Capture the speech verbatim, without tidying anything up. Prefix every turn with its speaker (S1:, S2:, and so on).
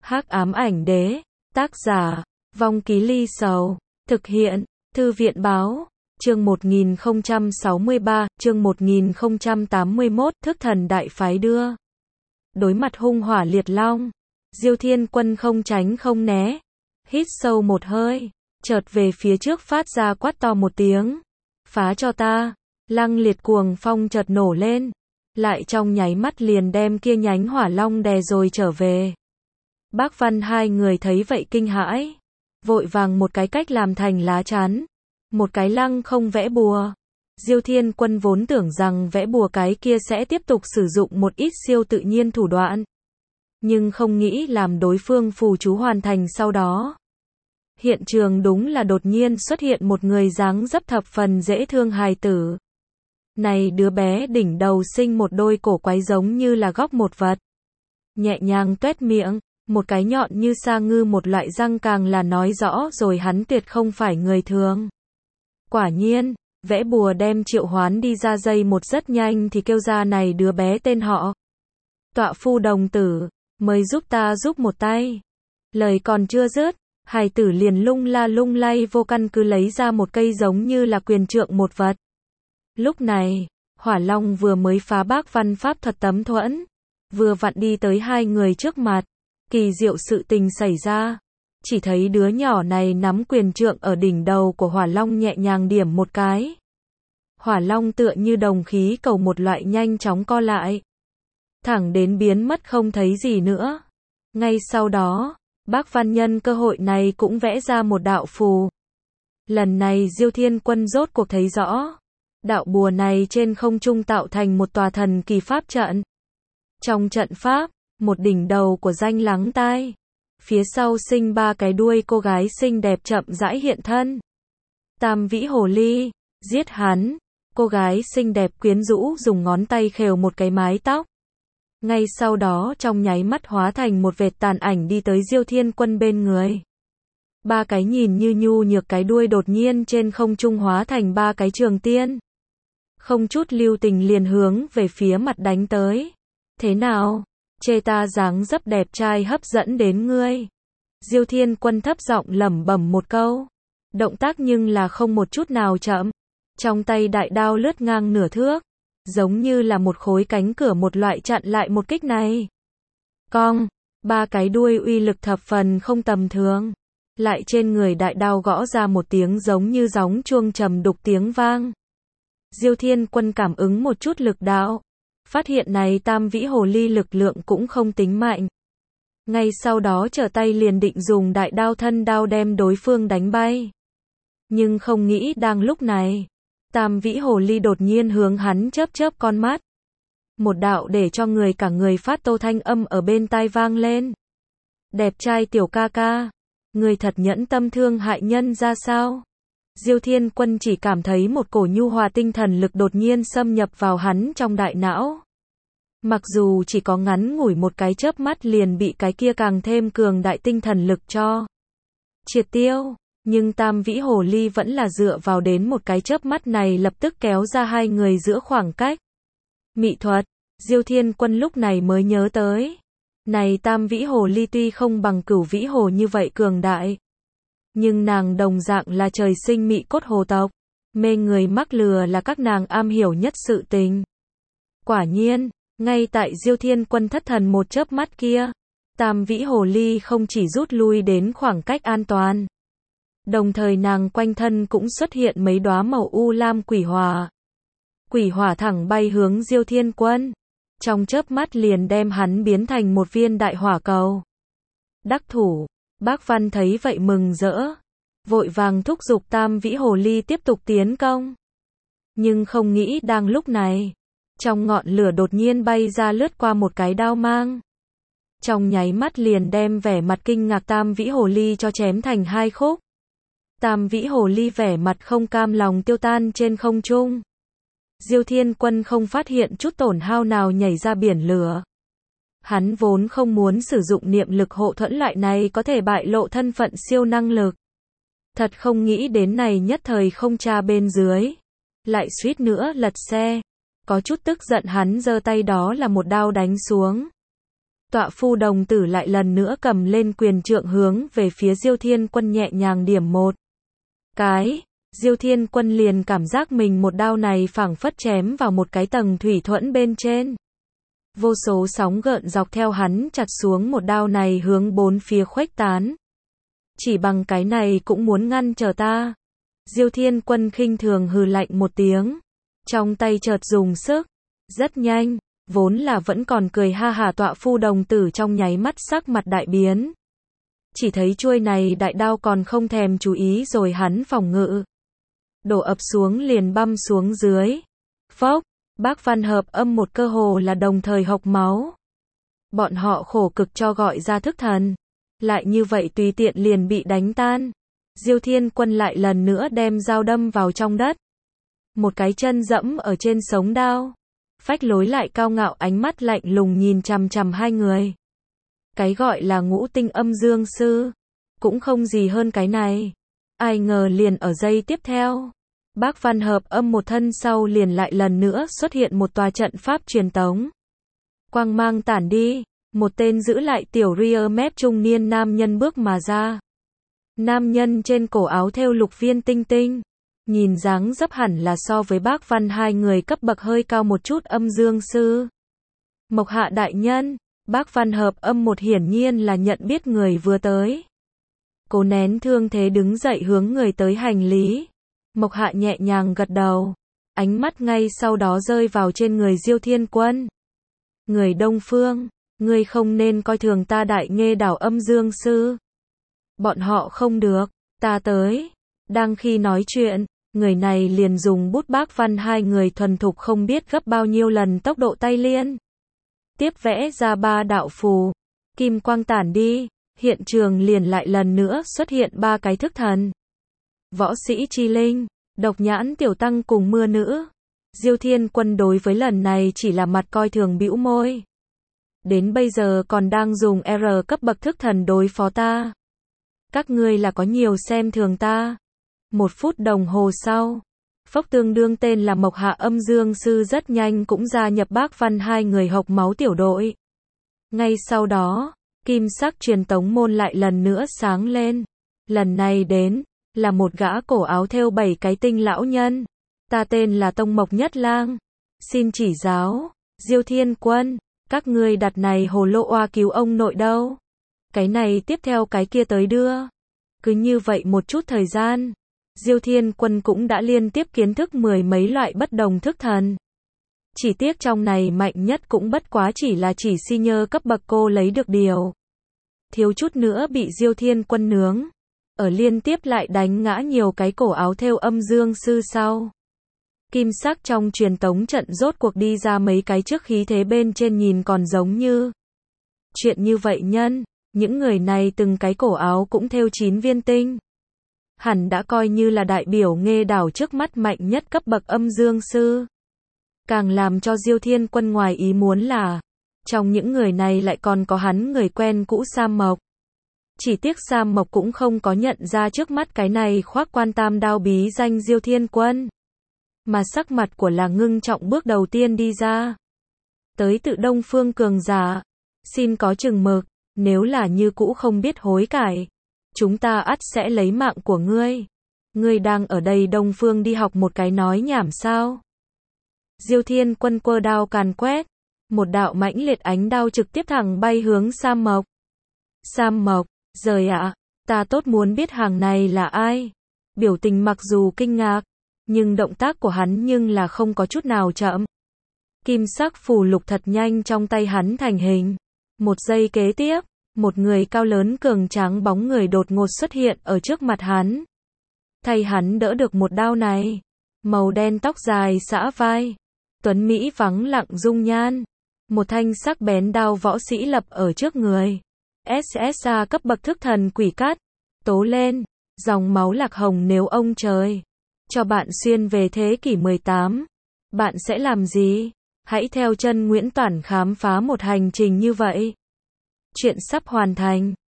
S1: Hắc ám ảnh đế, tác giả, Vong Ký Ly Sầu, thực hiện, Thư viện báo, chương một nghìn không trăm sáu mươi ba, chương một nghìn không trăm tám mươi mốt, thức thần đại phái đưa. Đối mặt hung hỏa liệt long, Diêu Thiên Quân không tránh không né, hít sâu một hơi, chợt về phía trước phát ra quát to một tiếng, phá cho ta, lăng liệt cuồng phong chợt nổ lên, lại trong nháy mắt liền đem kia nhánh hỏa long đè rồi trở về. Bác Văn hai người thấy vậy kinh hãi, vội vàng một cái cách làm thành lá chắn, một cái lăng không vẽ bùa. Diêu Thiên Quân vốn tưởng rằng vẽ bùa cái kia sẽ tiếp tục sử dụng một ít siêu tự nhiên thủ đoạn, nhưng không nghĩ làm đối phương phù chú hoàn thành sau đó. Hiện trường đúng là đột nhiên xuất hiện một người dáng dấp thập phần dễ thương hài tử. Này đứa bé đỉnh đầu sinh một đôi cổ quái giống như là góc một vật. Nhẹ nhàng tuét miệng, một cái nhọn như sa ngư một loại răng càng là nói rõ rồi hắn tuyệt không phải người thường. Quả nhiên, vẽ bùa đem triệu hoán đi ra dây một rất nhanh thì kêu ra này đứa bé tên họ. Tọa phu đồng tử, mới giúp ta giúp một tay. Lời còn chưa dứt, hài tử liền lung la lung lay vô căn cứ lấy ra một cây giống như là quyền trượng một vật. Lúc này, hỏa long vừa mới phá bác văn pháp thuật tấm thuẫn, vừa vặn đi tới hai người trước mặt. Kỳ diệu sự tình xảy ra, chỉ thấy đứa nhỏ này nắm quyền trượng ở đỉnh đầu của hỏa long nhẹ nhàng điểm một cái. Hỏa long tựa như đồng khí cầu một loại nhanh chóng co lại, thẳng đến biến mất không thấy gì nữa. Ngay sau đó, bác Văn nhân cơ hội này cũng vẽ ra một đạo phù. Lần này Diêu Thiên Quân rốt cuộc thấy rõ, đạo bùa này trên không trung tạo thành một tòa thần kỳ pháp trận. Trong trận pháp, một đỉnh đầu của danh lắng tai, phía sau sinh ba cái đuôi cô gái xinh đẹp chậm rãi hiện thân. Tam vĩ hồ ly, giết hắn. Cô gái xinh đẹp quyến rũ dùng ngón tay khều một cái mái tóc. Ngay sau đó trong nháy mắt hóa thành một vệt tàn ảnh đi tới Diêu Thiên Quân bên người. Ba cái nhìn như nhu nhược cái đuôi đột nhiên trên không trung hóa thành ba cái trường tiên. Không chút lưu tình liền hướng về phía mặt đánh tới. Thế nào? Chê ta dáng dấp đẹp trai hấp dẫn đến ngươi. Diêu Thiên Quân thấp giọng lẩm bẩm một câu. Động tác nhưng là không một chút nào chậm. Trong tay đại đao lướt ngang nửa thước, giống như là một khối cánh cửa một loại chặn lại một kích này. Cong, ba cái đuôi uy lực thập phần không tầm thường. Lại trên người đại đao gõ ra một tiếng giống như gióng chuông trầm đục tiếng vang. Diêu Thiên Quân cảm ứng một chút lực đạo. Phát hiện này tam vĩ hồ ly lực lượng cũng không tính mạnh. Ngay sau đó trở tay liền định dùng đại đao thân đao đem đối phương đánh bay. Nhưng không nghĩ đang lúc này, tam vĩ hồ ly đột nhiên hướng hắn chớp chớp con mắt. Một đạo để cho người cả người phát tô thanh âm ở bên tai vang lên. Đẹp trai tiểu ca ca, người thật nhẫn tâm thương hại nhân ra sao? Diêu Thiên Quân chỉ cảm thấy một cổ nhu hòa tinh thần lực đột nhiên xâm nhập vào hắn trong đại não. Mặc dù chỉ có ngắn ngủi một cái chớp mắt liền bị cái kia càng thêm cường đại tinh thần lực cho triệt tiêu, nhưng tam vĩ hồ ly vẫn là dựa vào đến một cái chớp mắt này lập tức kéo ra hai người giữa khoảng cách. Mị thuật, Diêu Thiên Quân lúc này mới nhớ tới. Này tam vĩ hồ ly tuy không bằng cửu vĩ hồ như vậy cường đại, nhưng nàng đồng dạng là trời sinh mị cốt hồ tộc, mê người mắc lừa là các nàng am hiểu nhất sự tình. Quả nhiên, ngay tại Diêu Thiên Quân thất thần một chớp mắt kia, tam vĩ hồ ly không chỉ rút lui đến khoảng cách an toàn, đồng thời nàng quanh thân cũng xuất hiện mấy đóa màu u lam quỷ hỏa. Quỷ hỏa thẳng bay hướng Diêu Thiên Quân, trong chớp mắt liền đem hắn biến thành một viên đại hỏa cầu. Đắc thủ, bác Văn thấy vậy mừng rỡ, vội vàng thúc giục tam vĩ hồ ly tiếp tục tiến công. Nhưng không nghĩ đang lúc này, trong ngọn lửa đột nhiên bay ra lướt qua một cái đao mang. Trong nháy mắt liền đem vẻ mặt kinh ngạc tam vĩ hồ ly cho chém thành hai khúc. Tam vĩ hồ ly vẻ mặt không cam lòng tiêu tan trên không trung. Diêu Thiên Quân không phát hiện chút tổn hao nào nhảy ra biển lửa. Hắn vốn không muốn sử dụng niệm lực hộ thuẫn loại này có thể bại lộ thân phận siêu năng lực. Thật không nghĩ đến này nhất thời không tra bên dưới. Lại suýt nữa lật xe. Có chút tức giận hắn giơ tay đó là một đao đánh xuống. Tọa phu đồng tử lại lần nữa cầm lên quyền trượng hướng về phía Diêu Thiên Quân nhẹ nhàng điểm một cái. Diêu Thiên Quân liền cảm giác mình một đao này phảng phất chém vào một cái tầng thủy thuẫn bên trên. Vô số sóng gợn dọc theo hắn chặt xuống một đao này hướng bốn phía khuếch tán. Chỉ bằng cái này cũng muốn ngăn trở ta. Diêu Thiên Quân khinh thường hừ lạnh một tiếng. Trong tay chợt dùng sức. Rất nhanh, vốn là vẫn còn cười ha hả tọa phu đồng tử trong nháy mắt sắc mặt đại biến. Chỉ thấy chuôi này đại đao còn không thèm chú ý rồi hắn phòng ngự. Đổ ập xuống liền băm xuống dưới. Phốc, Bác Văn Hợp Âm một cơ hồ là đồng thời hộc máu. Bọn họ khổ cực cho gọi ra thức thần. Lại như vậy tùy tiện liền bị đánh tan. Diêu Thiên Quân lại lần nữa đem dao đâm vào trong đất. Một cái chân dẫm ở trên sống đao. Phách Lối lại cao ngạo ánh mắt lạnh lùng nhìn chằm chằm hai người. Cái gọi là ngũ tinh âm dương sư. Cũng không gì hơn cái này. Ai ngờ liền ở giây tiếp theo. Bác Văn Hợp Âm một thân sau liền lại lần nữa xuất hiện một tòa trận pháp truyền tống. Quang mang tản đi. Một tên giữ lại tiểu rear mép trung niên nam nhân bước mà ra. Nam nhân trên cổ áo thêu lục viên tinh tinh. Nhìn dáng dấp hẳn là so với bác Văn hai người cấp bậc hơi cao một chút âm dương sư. Mộc Hạ đại nhân, bác Văn Hợp Âm một hiển nhiên là nhận biết người vừa tới. Cố nén thương thế đứng dậy hướng người tới hành lý. Mộc Hạ nhẹ nhàng gật đầu. Ánh mắt ngay sau đó rơi vào trên người Diêu Thiên Quân. Người Đông Phương, ngươi không nên coi thường ta Đại Nghê đảo âm dương sư. Bọn họ không được, ta tới. Đang khi nói chuyện, người này liền dùng bút bác văn hai người thuần thục không biết gấp bao nhiêu lần tốc độ tay liên. Tiếp vẽ ra ba đạo phù. Kim quang tản đi, hiện trường liền lại lần nữa xuất hiện ba cái thức thần. Võ sĩ chi linh, độc nhãn tiểu tăng cùng mưa nữ. Diêu Thiên Quân đối với lần này chỉ là mặt coi thường bĩu môi. Đến bây giờ còn đang dùng R cấp bậc thức thần đối phó ta. Các ngươi là có nhiều xem thường ta. Một phút đồng hồ sau, Phốc tương đương tên là Mộc Hạ âm dương sư rất nhanh cũng gia nhập bác văn hai người hộc máu tiểu đội. Ngay sau đó, kim sắc truyền tống môn lại lần nữa sáng lên. Lần này đến, là một gã cổ áo thêu bảy cái tinh lão nhân. Ta tên là Tông Mộc Nhất Lang. Xin chỉ giáo, Diêu Thiên Quân, các ngươi đặt này hồ lô oa cứu ông nội đâu. Cái này tiếp theo cái kia tới đưa. Cứ như vậy một chút thời gian, Diêu Thiên Quân cũng đã liên tiếp kiến thức mười mấy loại bất đồng thức thần. Chỉ tiếc trong này mạnh nhất cũng bất quá chỉ là chỉ si nhơ cấp bậc cô lấy được điều. Thiếu chút nữa bị Diêu Thiên Quân nướng. Ở liên tiếp lại đánh ngã nhiều cái cổ áo thêu âm dương sư sau. Kim sắc trong truyền tống trận rốt cuộc đi ra mấy cái trước khí thế bên trên nhìn còn giống như. Chuyện như vậy nhân, những người này từng cái cổ áo cũng thêu chín viên tinh. Hẳn đã coi như là đại biểu Nghê đảo trước mắt mạnh nhất cấp bậc âm dương sư. Càng làm cho Diêu Thiên Quân ngoài ý muốn là, trong những người này lại còn có hắn người quen cũ Sam Mộc. Chỉ tiếc Sam Mộc cũng không có nhận ra trước mắt cái này khoác quan tam đao bí danh Diêu Thiên Quân. Mà sắc mặt của là ngưng trọng bước đầu tiên đi ra. Tới tự Đông Phương cường giả. Xin có chừng mực, nếu là như cũ không biết hối cải. Chúng ta ắt sẽ lấy mạng của ngươi. Ngươi đang ở đây Đông Phương đi học một cái nói nhảm sao? Diêu Thiên Quân quơ đao càn quét. Một đạo mãnh liệt ánh đao trực tiếp thẳng bay hướng Sam Mộc. Sam Mộc, rời ạ, ta tốt muốn biết hàng này là ai. Biểu tình mặc dù kinh ngạc, nhưng động tác của hắn nhưng là không có chút nào chậm. Kim sắc phù lục thật nhanh trong tay hắn thành hình. Một giây kế tiếp, một người cao lớn cường tráng bóng người đột ngột xuất hiện ở trước mặt hắn. Thay hắn đỡ được một đao này. Màu đen tóc dài xõa vai. Tuấn Mỹ vắng lặng dung nhan. Một thanh sắc bén đao võ sĩ lập ở trước người. ét ét a cấp bậc thức thần quỷ cắt. Tố lên. Dòng máu lạc hồng nếu ông trời cho bạn xuyên về thế kỷ mười tám. Bạn sẽ làm gì? Hãy theo chân Nguyễn Toản khám phá một hành trình như vậy. Chuyện sắp hoàn thành.